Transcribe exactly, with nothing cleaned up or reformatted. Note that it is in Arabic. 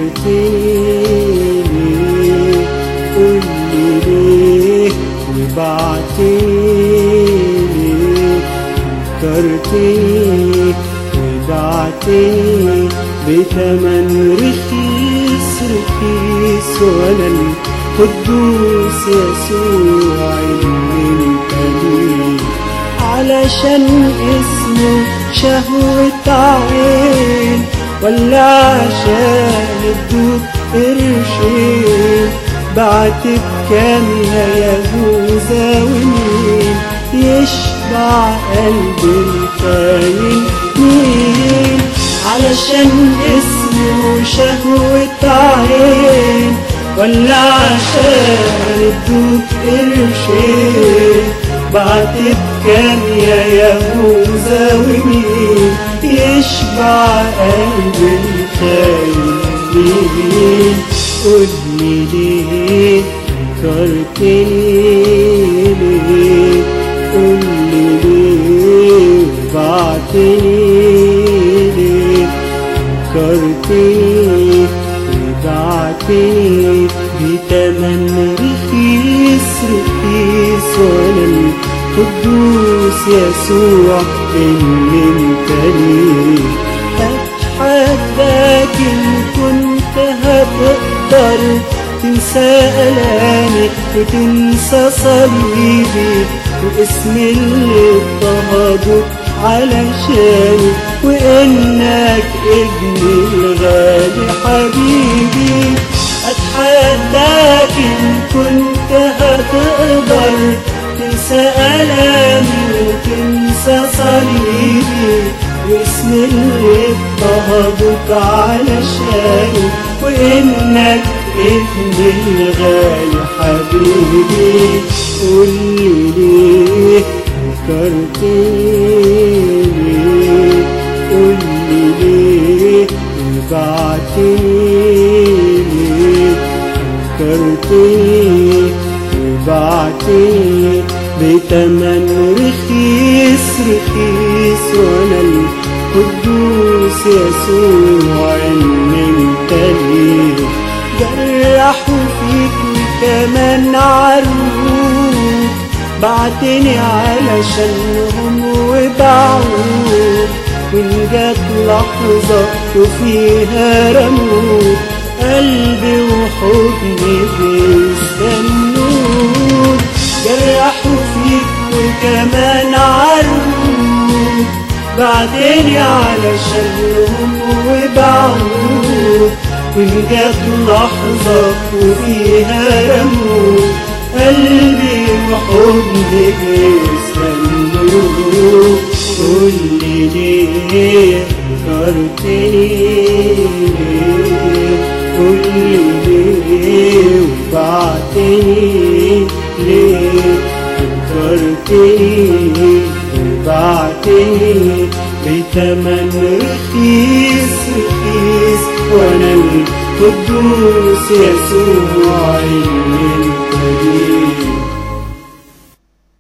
فكرتني قولي ليه وبعتني فكرتني وبعتني بتمن رخيص رخيص وانا القدوس يسوع اللي انت ليه علشان اسمه شهوة عين ولا عشان ادوك قرشين بعت بكام يا يهوذا ومين يشبع قلب الخاين مين علشان اسمه شهوة عين ولا عشان ادوك قرشين بعت بكام يا يهوذا ومين يشبع قلب الخاين مين قولي ليه فكرتني ليه قولي ليه بعتني ليه فكرتني وبعتني بتمن رخيص رخيص وانا القدوس يسوع اللي انت ليه اتحداك ان كنت هتقدر تنسى ألامي وتنسى صليبي واسم اللي اضطهدوك علشاني وانك ابني الغالي حبيبي اتحداك ان كنت هتقدر تنسى ألامي وتنسى صليبي واسم اللي اضطهدوك علشاني وانك ابني الغالي حبيبي قولي ليه فكرتني قولي ليه وبعتني فكرتني وبعتني بتمن رخيص رخيص وانا القدوس يسوع اللي انت ليه جرحوا فيك وكمان عروك بعتني علشانهم وباعوك وإن جات لحظة وفيها رموك قلبي وحضني بيستنوك جرحوا فيك وكمان عروك بعتني علشانهم وباعوك وإن جات لحظة وفيها رموك قلبي وحضني بيستنوك قولي ليه فكرتني قولي ليه وبعتني ليه فكرتني وبعتني بتمن رخيص رخيص وانا القدوس يسوع اللي انت ليه